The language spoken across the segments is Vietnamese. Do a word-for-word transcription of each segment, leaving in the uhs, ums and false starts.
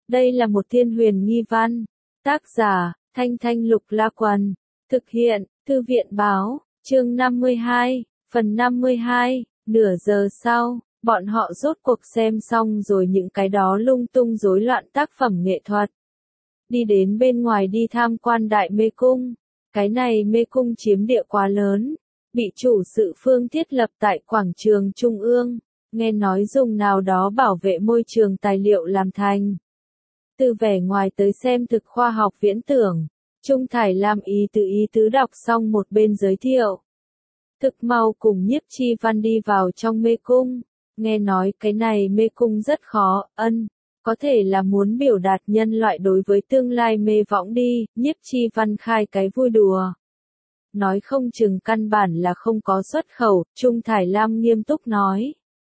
Đây là một thiên huyền nghi văn. Tác giả, Thanh Thanh Lục La Quần. Thực hiện, Thư viện Báo, chương năm mươi hai, phần năm mươi hai. Nửa giờ sau, bọn họ rốt cuộc xem xong rồi những cái đó lung tung rối loạn tác phẩm nghệ thuật. Đi đến bên ngoài đi tham quan Đại Mê Cung. Cái này mê cung chiếm địa quá lớn, bị chủ sự phương thiết lập tại quảng trường Trung ương, nghe nói dùng nào đó bảo vệ môi trường tài liệu làm thành. Từ vẻ ngoài tới xem thực khoa học viễn tưởng, Trung Thải Lam ý tứ ý tứ đọc xong một bên giới thiệu. Thực mau cùng Nhiếp Chi Văn đi vào trong mê cung, nghe nói cái này mê cung rất khó, ân. Có thể là muốn biểu đạt nhân loại đối với tương lai mê võng đi, Nhiếp Chi Văn khai cái vui đùa. Nói không chừng căn bản là không có xuất khẩu, Trung Thải Lam nghiêm túc nói.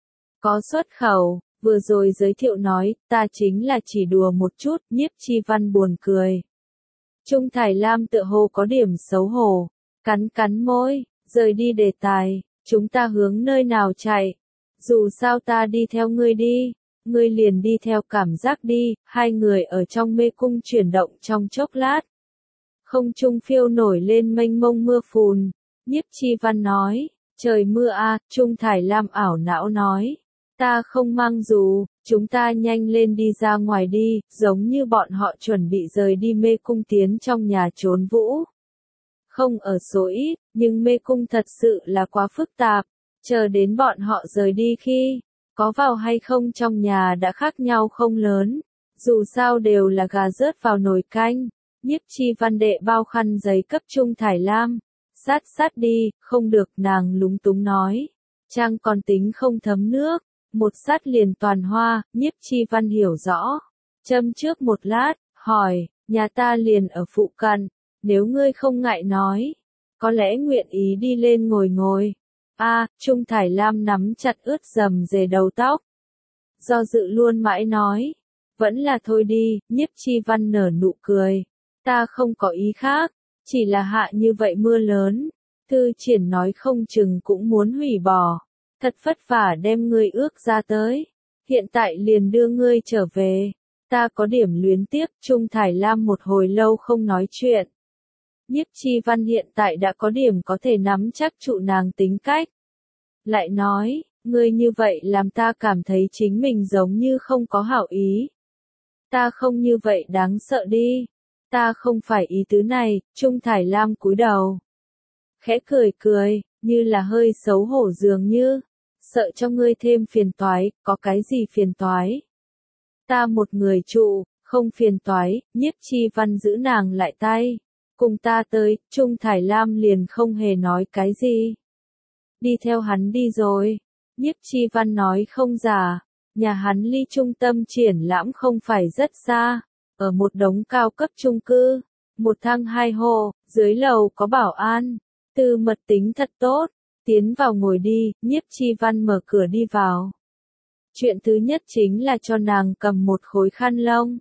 Có xuất khẩu, vừa rồi giới thiệu nói, ta chính là chỉ đùa một chút, Nhiếp Chi Văn buồn cười. Trung Thải Lam tựa hồ có điểm xấu hổ, cắn cắn môi, rời đi đề tài, chúng ta hướng nơi nào chạy, dù sao ta đi theo ngươi đi. Ngươi liền đi theo cảm giác đi, hai người ở trong mê cung chuyển động trong chốc lát. Không trung phiêu nổi lên mênh mông mưa phùn, Nhiếp Chi Văn nói, trời mưa a, Trung Thải Lam ảo não nói, ta không mang dù, chúng ta nhanh lên đi ra ngoài đi, giống như bọn họ chuẩn bị rời đi mê cung tiến trong nhà trốn vũ. Không ở số ít, nhưng mê cung thật sự là quá phức tạp, chờ đến bọn họ rời đi khi có vào hay không trong nhà đã khác nhau không lớn, dù sao đều là gà rớt vào nồi canh. Nhiếp Chi Văn đệ bao khăn giấy cấp Trung Thải Lam, sát sát đi, không được, nàng lúng túng nói, trang còn tính không thấm nước, một sát liền toàn hoa. Nhiếp Chi Văn hiểu rõ, châm trước một lát, hỏi, nhà ta liền ở phụ cận, nếu ngươi không ngại nói, có lẽ nguyện ý đi lên ngồi ngồi. A, à, Trung Thải Lam nắm chặt ướt rầm rề đầu tóc. Do dự luôn mãi nói, vẫn là thôi đi, Nhiếp Chi Văn nở nụ cười. Ta không có ý khác, chỉ là hạ như vậy mưa lớn. Thư Triển nói không chừng cũng muốn hủy bỏ. Thật vất vả đem ngươi ước ra tới. Hiện tại liền đưa ngươi trở về. Ta có điểm luyến tiếc. Trung Thải Lam một hồi lâu không nói chuyện. Nhiếp Chi Văn hiện tại đã có điểm có thể nắm chắc trụ nàng tính cách. Lại nói, ngươi như vậy làm ta cảm thấy chính mình giống như không có hảo ý. Ta không như vậy đáng sợ đi. Ta không phải ý tứ này. Trung Thải Lam cúi đầu. Khẽ cười cười, như là hơi xấu hổ dường như. Sợ cho ngươi thêm phiền toái, có cái gì phiền toái? Ta một người trụ, không phiền toái. Nhiếp Chi Văn giữ nàng lại tay. Cùng ta tới, Trung Thải Lam liền không hề nói cái gì. Đi theo hắn đi rồi. Nhiếp Chi Văn nói không giả. Nhà hắn ly trung tâm triển lãm không phải rất xa. Ở một đống cao cấp chung cư. Một thang hai hồ, dưới lầu có bảo an. Tư mật tính thật tốt. Tiến vào ngồi đi, Nhiếp Chi Văn mở cửa đi vào. Chuyện thứ nhất chính là cho nàng cầm một khối khăn lông.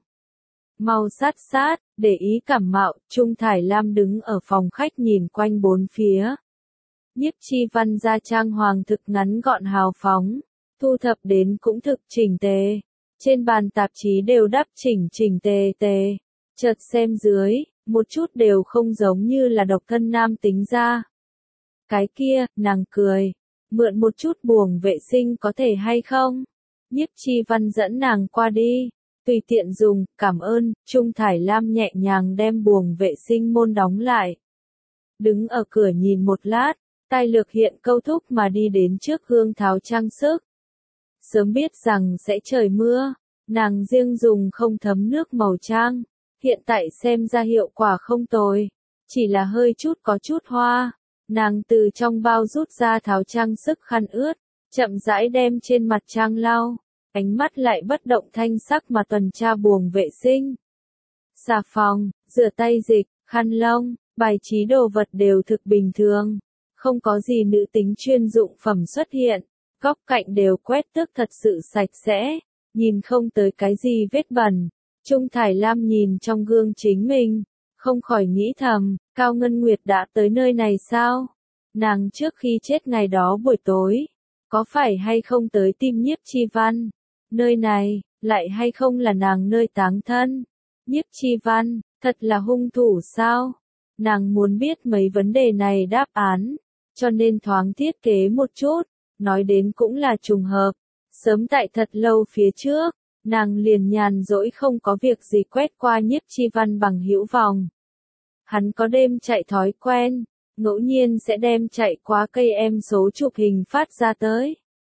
Mau sát sát, để ý cảm mạo. Trung Thải Lam đứng ở phòng khách nhìn quanh bốn phía. Nhiếp Chi Văn ra trang hoàng thực ngắn gọn hào phóng, thu thập đến cũng thực chỉnh tề. Trên bàn tạp chí đều đắp chỉnh chỉnh tề tề. Chợt xem dưới, một chút đều không giống như là độc thân nam tính ra. Cái kia, nàng cười, mượn một chút buồng vệ sinh có thể hay không? Nhiếp Chi Văn dẫn nàng qua đi. Tùy tiện dùng, cảm ơn. Trung Thải Lam nhẹ nhàng đem buồng vệ sinh môn đóng lại. Đứng ở cửa nhìn một lát, tay lược hiện câu thúc mà đi đến trước gương tháo trang sức. Sớm biết rằng sẽ trời mưa, nàng riêng dùng không thấm nước màu trang. Hiện tại xem ra hiệu quả không tồi, chỉ là hơi chút có chút hoa. Nàng từ trong bao rút ra tháo trang sức khăn ướt, chậm rãi đem trên mặt trang lau. Ánh mắt lại bất động thanh sắc mà tuần tra buồng vệ sinh. Xà phòng, rửa tay dịch, khăn lông, bài trí đồ vật đều thực bình thường. Không có gì nữ tính chuyên dụng phẩm xuất hiện. Góc cạnh đều quét tước thật sự sạch sẽ. Nhìn không tới cái gì vết bẩn. Trung Thải Lam nhìn trong gương chính mình. Không khỏi nghĩ thầm, Cao Ngân Nguyệt đã tới nơi này sao? Nàng trước khi chết ngày đó buổi tối. Có phải hay không tới tìm Nhiếp Chi Văn? Nơi này, lại hay không là nàng nơi táng thân. Nhiếp Chi Văn, thật là hung thủ sao? Nàng muốn biết mấy vấn đề này đáp án, cho nên thoáng thiết kế một chút, nói đến cũng là trùng hợp. Sớm tại thật lâu phía trước, nàng liền nhàn rỗi không có việc gì quét qua Nhiếp Chi Văn bằng hữu vòng. Hắn có đêm chạy thói quen, ngẫu nhiên sẽ đem chạy qua cây em số chụp hình phát ra tới.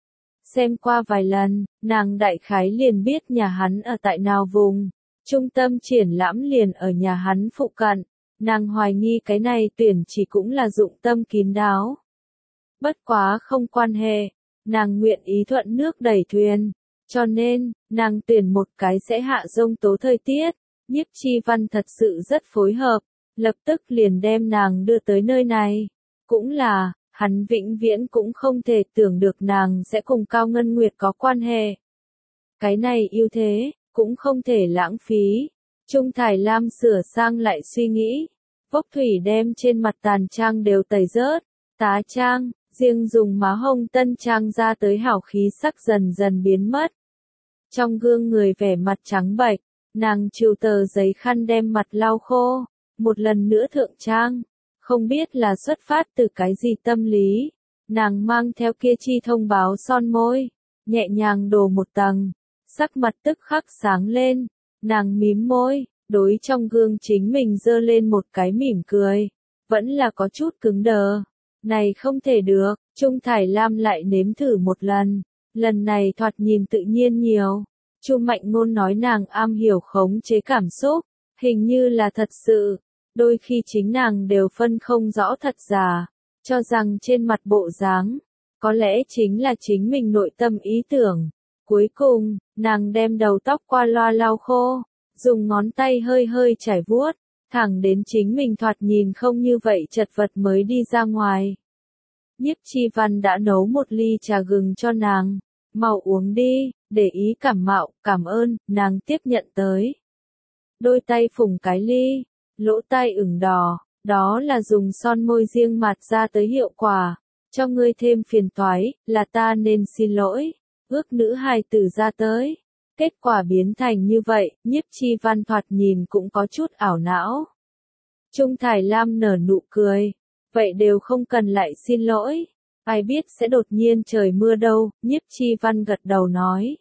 Xem qua vài lần, nàng đại khái liền biết nhà hắn ở tại nào vùng. Trung tâm triển lãm liền ở nhà hắn phụ cận. Nàng hoài nghi cái này tuyển chỉ cũng là dụng tâm kín đáo. Bất quá không quan hệ, nàng nguyện ý thuận nước đẩy thuyền. Cho nên, nàng tuyển một cái sẽ hạ giông tố thời tiết. Nhiếp Chi Văn thật sự rất phối hợp, lập tức liền đem nàng đưa tới nơi này. Cũng là, hắn vĩnh viễn cũng không thể tưởng được nàng sẽ cùng Cao Ngân Nguyệt có quan hệ. Cái này ưu thế, cũng không thể lãng phí. Trung Thải Lam sửa sang lại suy nghĩ. Vốc thủy đem trên mặt tàn trang đều tẩy rớt. Tá trang, riêng dùng má hồng tân trang ra tới hảo khí sắc dần dần biến mất. Trong gương người vẻ mặt trắng bệch, nàng chịu tờ giấy khăn đem mặt lau khô. Một lần nữa thượng trang. Không biết là xuất phát từ cái gì tâm lý. Nàng mang theo kia chi thông báo son môi. Nhẹ nhàng đổ một tầng. Sắc mặt tức khắc sáng lên. Nàng mím môi. Đối trong gương chính mình giơ lên một cái mỉm cười. Vẫn là có chút cứng đờ. Này không thể được. Trung Thải Lam lại nếm thử một lần. Lần này thoạt nhìn tự nhiên nhiều. Chu Mạnh Ngôn nói nàng am hiểu khống chế cảm xúc. Hình như là thật sự. Đôi khi chính nàng đều phân không rõ thật giả. Cho rằng trên mặt bộ dáng. Có lẽ chính là chính mình nội tâm ý tưởng. Cuối cùng, nàng đem đầu tóc qua loa lau khô. Dùng ngón tay hơi hơi chải vuốt. Thẳng đến chính mình thoạt nhìn không như vậy chật vật mới đi ra ngoài. Nhiếp Chi Văn đã nấu một ly trà gừng cho nàng. Mau uống đi, để ý cảm mạo, cảm ơn, nàng tiếp nhận tới. Đôi tay phủng cái ly, lỗ tai ửng đỏ, đó là dùng son môi riêng mạt ra tới hiệu quả. Cho ngươi thêm phiền toái, là ta nên xin lỗi. Ước nữ hài tử ra tới. Kết quả biến thành như vậy, Nhiếp Chi Văn thoạt nhìn cũng có chút ảo não. Trung Thải Lam nở nụ cười. Vậy đều không cần lại xin lỗi. Ai biết sẽ đột nhiên trời mưa đâu, Nhiếp Chi Văn gật đầu nói.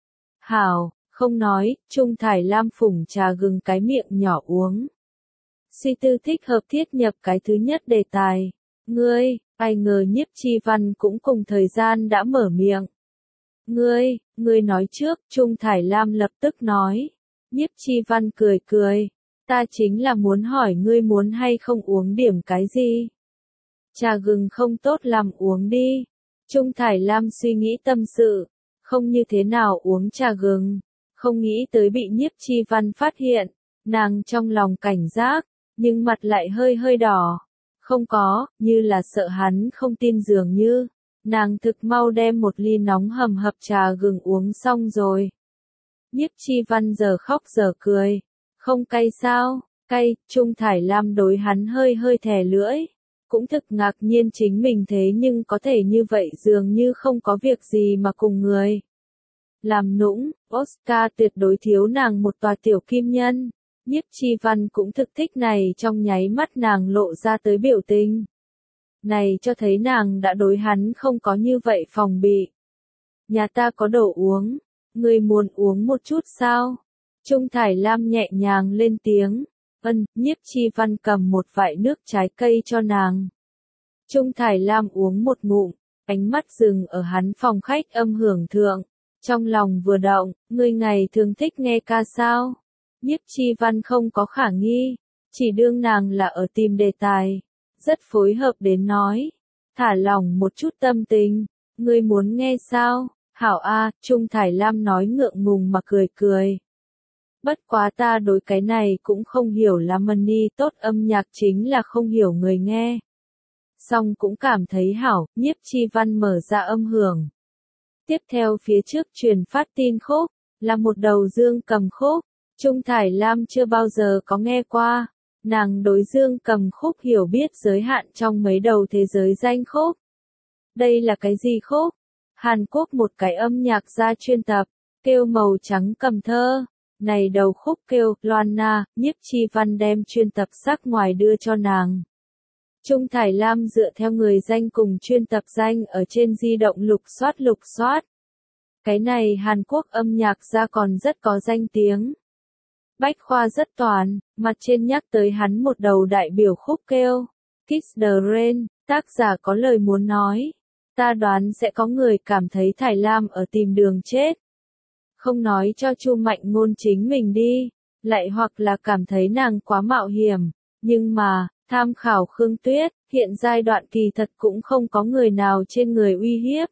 Hảo, không nói, Trung Thải Lam phủng trà gừng cái miệng nhỏ uống. Suy tư thích hợp thiết nhập cái thứ nhất đề tài. Ngươi, ai ngờ Nhiếp Chi Văn cũng cùng thời gian đã mở miệng. Ngươi, ngươi nói trước, Trung Thải Lam lập tức nói. Nhiếp Chi Văn cười cười. Ta chính là muốn hỏi ngươi muốn hay không uống điểm cái gì. Trà gừng không tốt làm uống đi. Trung Thải Lam suy nghĩ tâm sự. Không như thế nào uống trà gừng. Không nghĩ tới bị Nhiếp Chi Văn phát hiện. Nàng trong lòng cảnh giác. Nhưng mặt lại hơi hơi đỏ. Không có, như là sợ hắn không tin dường như. Nàng thực mau đem một ly nóng hầm hập trà gừng uống xong rồi. Nhiếp Chi Văn giờ khóc giờ cười. Không cay sao? Cay, Trung Thải Lam đối hắn hơi hơi thè lưỡi. Cũng thực ngạc nhiên chính mình thế nhưng có thể như vậy dường như không có việc gì mà cùng người. Làm nũng, Oscar tuyệt đối thiếu nàng một tòa tiểu kim nhân. Nhiếp Chi Văn cũng thực thích này trong nháy mắt nàng lộ ra tới biểu tình. Này cho thấy nàng đã đối hắn không có như vậy phòng bị. Nhà ta có đồ uống, ngươi muốn uống một chút sao? Trung Thải Lam nhẹ nhàng lên tiếng. Ân, Nhiếp Chi Văn cầm một vại nước trái cây cho nàng. Trung Thải Lam uống một ngụm, ánh mắt dừng ở hắn phòng khách âm hưởng thượng. Trong lòng vừa động, ngươi ngày thường thích nghe ca sao? Nhiếp Chi Văn không có khả nghi, chỉ đương nàng là ở tìm đề tài. Rất phối hợp đến nói. Thả lỏng một chút tâm tình. Ngươi muốn nghe sao? Hảo A, Trung Thải Lam nói ngượng ngùng mà cười cười. Bất quá ta đối cái này cũng không hiểu lắm, Money tốt âm nhạc chính là không hiểu người nghe. Song cũng cảm thấy hảo, Nhiếp Chi Văn mở ra âm hưởng. Tiếp theo phía trước truyền phát tin khúc, là một đầu dương cầm khúc. Trung Thải Lam chưa bao giờ có nghe qua. Nàng đối dương cầm khúc hiểu biết giới hạn trong mấy đầu thế giới danh khúc. Đây là cái gì khúc? Hàn Quốc một cái âm nhạc gia chuyên tập. kêu màu trắng cầm thơ. Này đầu khúc kêu, Loanna, Nhiếp Chi Văn đem chuyên tập sắc ngoài đưa cho nàng. Trung Thải Lam dựa theo người danh cùng chuyên tập danh ở trên di động lục soát lục soát. Cái này Hàn Quốc âm nhạc ra còn rất có danh tiếng. Bách khoa rất toàn, mặt trên nhắc tới hắn một đầu đại biểu khúc kêu, Kiss the Rain, tác giả có lời muốn nói. Ta đoán sẽ có người cảm thấy Thải Lam ở tìm đường chết. Không nói cho Chu Mạnh Ngôn chính mình đi, lại hoặc là cảm thấy nàng quá mạo hiểm, nhưng mà, tham khảo Khương Tuyết, hiện giai đoạn kỳ thật cũng không có người nào trên người uy hiếp.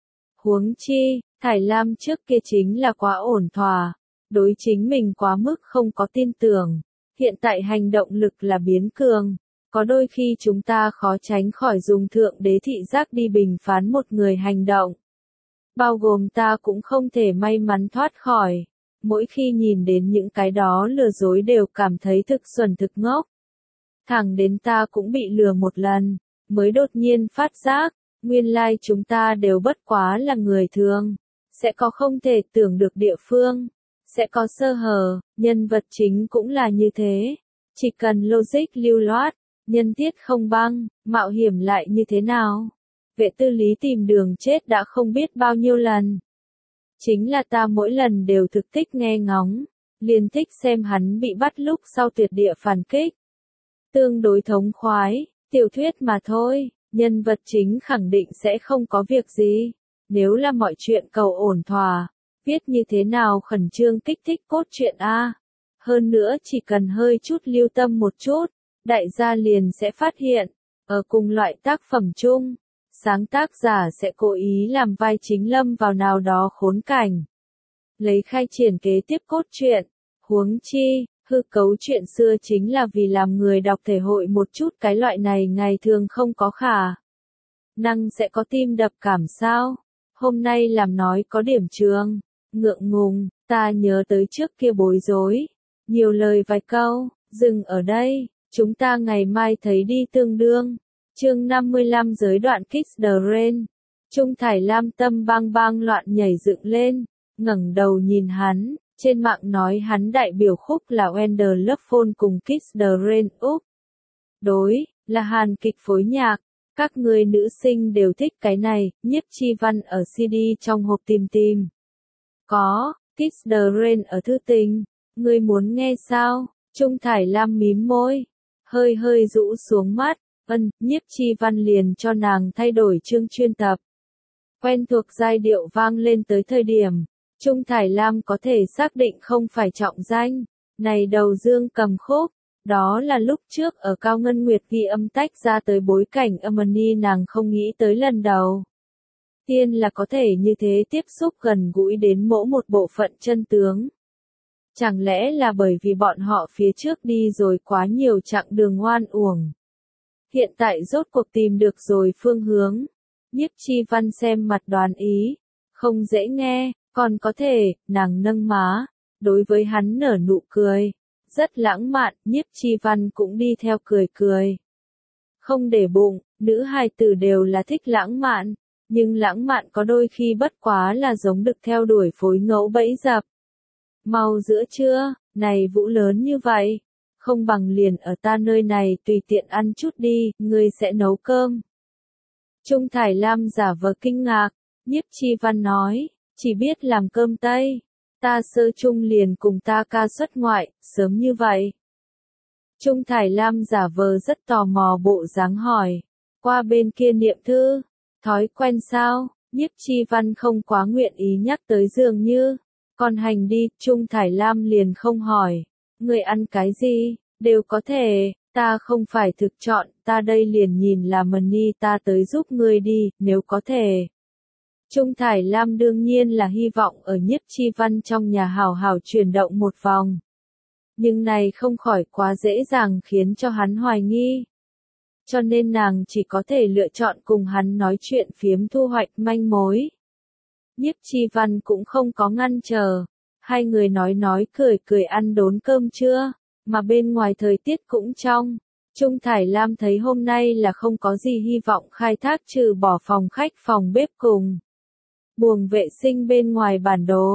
Huống chi, Thải Lam trước kia chính là quá ổn thỏa, đối chính mình quá mức không có tin tưởng, hiện tại hành động lực là biến cường, có đôi khi chúng ta khó tránh khỏi dùng thượng đế thị giác đi bình phán một người hành động. Bao gồm ta cũng không thể may mắn thoát khỏi, mỗi khi nhìn đến những cái đó lừa dối đều cảm thấy thực xuẩn thực ngốc. Thẳng đến ta cũng bị lừa một lần, mới đột nhiên phát giác, nguyên lai chúng ta đều bất quá là người thường, sẽ có không thể tưởng được địa phương, sẽ có sơ hở, nhân vật chính cũng là như thế, chỉ cần logic lưu loát, nhân tiết không băng, mạo hiểm lại như thế nào. Vệ Tư Lý tìm đường chết đã không biết bao nhiêu lần. Chính là ta mỗi lần đều thực thích nghe ngóng, liền thích xem hắn bị bắt lúc sau tuyệt địa phản kích. Tương đối thống khoái, tiểu thuyết mà thôi, nhân vật chính khẳng định sẽ không có việc gì. Nếu là mọi chuyện cầu ổn thỏa, viết như thế nào khẩn trương kích thích cốt truyện a. Hơn nữa chỉ cần hơi chút lưu tâm một chút, đại gia liền sẽ phát hiện, ở cùng loại tác phẩm chung, sáng tác giả sẽ cố ý làm vai chính lâm vào nào đó khốn cảnh. Lấy khai triển kế tiếp cốt truyện, huống chi, hư cấu chuyện xưa chính là vì làm người đọc thể hội một chút cái loại này ngày thường không có khả năng sẽ có tim đập cảm sao. Hôm nay làm nói có điểm trường, ngượng ngùng, ta nhớ tới trước kia bối rối, nhiều lời vài câu, dừng ở đây, chúng ta ngày mai thấy đi tương đương. Chương năm mươi lăm giới đoạn Kiss the Rain. Trung Thải Lam tâm bang bang loạn nhảy dựng lên, ngẩng đầu nhìn hắn, trên mạng nói hắn đại biểu khúc là When the Love Phone cùng Kiss the Rain Úc. Đối, là Hàn kịch phối nhạc, các người nữ sinh đều thích cái này, Nhiếp Chi Văn ở xê đê trong hộp tìm tìm. Có, Kiss the Rain ở thư tình, ngươi muốn nghe sao? Trung Thải Lam mím môi, hơi hơi rũ xuống mắt. Ân, Nhiếp Chi Văn liền cho nàng thay đổi chương chuyên tập. Quen thuộc giai điệu vang lên tới thời điểm, Trung Thải Lam có thể xác định không phải trọng danh, này đầu dương cầm khúc, đó là lúc trước ở Cao Ngân Nguyệt ghi âm tách ra tới bối cảnh Amani nàng không nghĩ tới lần đầu. Tiên là có thể như thế tiếp xúc gần gũi đến mỗi một bộ phận chân tướng. Chẳng lẽ là bởi vì bọn họ phía trước đi rồi quá nhiều chặng đường oan uổng. Hiện tại rốt cuộc tìm được rồi phương hướng. Nhiếp Chi Văn xem mặt đoán ý. Không dễ nghe, còn có thể, nàng nâng má. Đối với hắn nở nụ cười. Rất lãng mạn, Nhiếp Chi Văn cũng đi theo cười cười. Không để bụng, nữ hài tử đều là thích lãng mạn. Nhưng lãng mạn có đôi khi bất quá là giống được theo đuổi phối ngẫu bẫy dập. Mau giữa trưa, này vũ lớn như vậy. Không bằng liền ở ta nơi này tùy tiện ăn chút đi, ngươi sẽ nấu cơm. Trung Thải Lam giả vờ kinh ngạc, Nhiếp Chi Văn nói, chỉ biết làm cơm Tây, ta sơ chung liền cùng ta ca xuất ngoại, sớm như vậy. Trung Thải Lam giả vờ rất tò mò bộ dáng hỏi, qua bên kia niệm thư, thói quen sao? Nhiếp Chi Văn không quá nguyện ý nhắc tới dường như, còn hành đi, Trung Thải Lam liền không hỏi. Người ăn cái gì, đều có thể, ta không phải thực chọn, ta đây liền nhìn là Mani ta tới giúp ngươi đi, nếu có thể. Trung Thải Lam đương nhiên là hy vọng ở Nhiếp Chi Văn trong nhà hào hào chuyển động một vòng. Nhưng này không khỏi quá dễ dàng khiến cho hắn hoài nghi. Cho nên nàng chỉ có thể lựa chọn cùng hắn nói chuyện phiếm thu hoạch manh mối. Nhiếp Chi Văn cũng không có ngăn chờ. Hai người nói nói cười cười ăn đốn cơm trưa, mà bên ngoài thời tiết cũng trong. Trung Thải Lam thấy hôm nay là không có gì hy vọng khai thác trừ bỏ phòng khách phòng bếp cùng buồng vệ sinh bên ngoài bản đồ,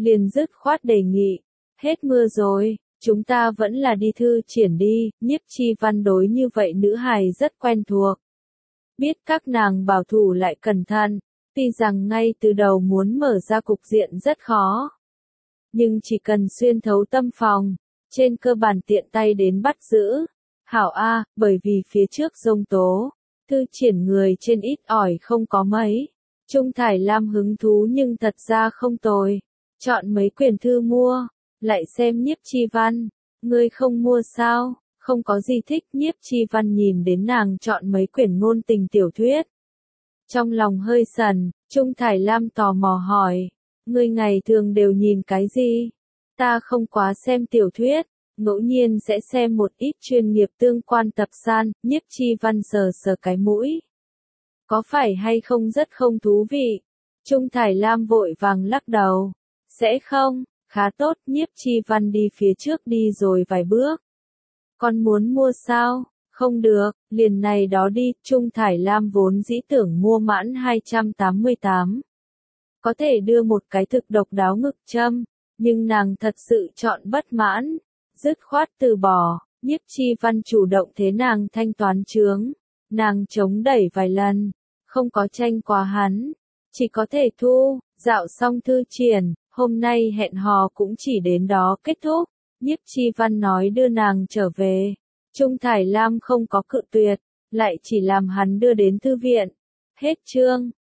liền dứt khoát đề nghị. Hết mưa rồi, chúng ta vẫn là đi thư triển đi, Nhiếp Chi Văn đối như vậy nữ hài rất quen thuộc. Biết các nàng bảo thủ lại cẩn thận, tuy rằng ngay từ đầu muốn mở ra cục diện rất khó. Nhưng chỉ cần xuyên thấu tâm phòng, trên cơ bản tiện tay đến bắt giữ. Hảo A, bởi vì phía trước giông tố, thư triển người trên ít ỏi không có mấy. Trung Thải Lam hứng thú nhưng thật ra không tồi. Chọn mấy quyển thư mua, lại xem Nhiếp Chi Văn. Ngươi không mua sao, không có gì thích. Nhiếp Chi Văn nhìn đến nàng chọn mấy quyển ngôn tình tiểu thuyết. Trong lòng hơi sần, Trung Thải Lam tò mò hỏi. Ngươi ngày thường đều nhìn cái gì? Ta không quá xem tiểu thuyết, ngẫu nhiên sẽ xem một ít chuyên nghiệp tương quan tập san. Nhiếp Chi Văn sờ sờ cái mũi. Có phải hay không rất không thú vị? Trung Thải Lam vội vàng lắc đầu. Sẽ không, khá tốt. Nhiếp Chi Văn đi phía trước đi rồi vài bước. Con muốn mua sao? Không được, liền này đó đi. Trung Thải Lam vốn dĩ tưởng mua mãn hai trăm tám mươi tám. Có thể đưa một cái thực độc đáo ngực châm, nhưng nàng thật sự chọn bất mãn. Dứt khoát từ bỏ, Nhiếp Chi Văn chủ động thế nàng thanh toán chướng. Nàng chống đẩy vài lần, không có tranh quá hắn, chỉ có thể thu. Dạo xong thư triển, hôm nay hẹn hò cũng chỉ đến đó kết thúc. Nhiếp Chi Văn nói đưa nàng trở về. Trung Thải Lam không có cự tuyệt, lại chỉ làm hắn đưa đến thư viện. Hết chương.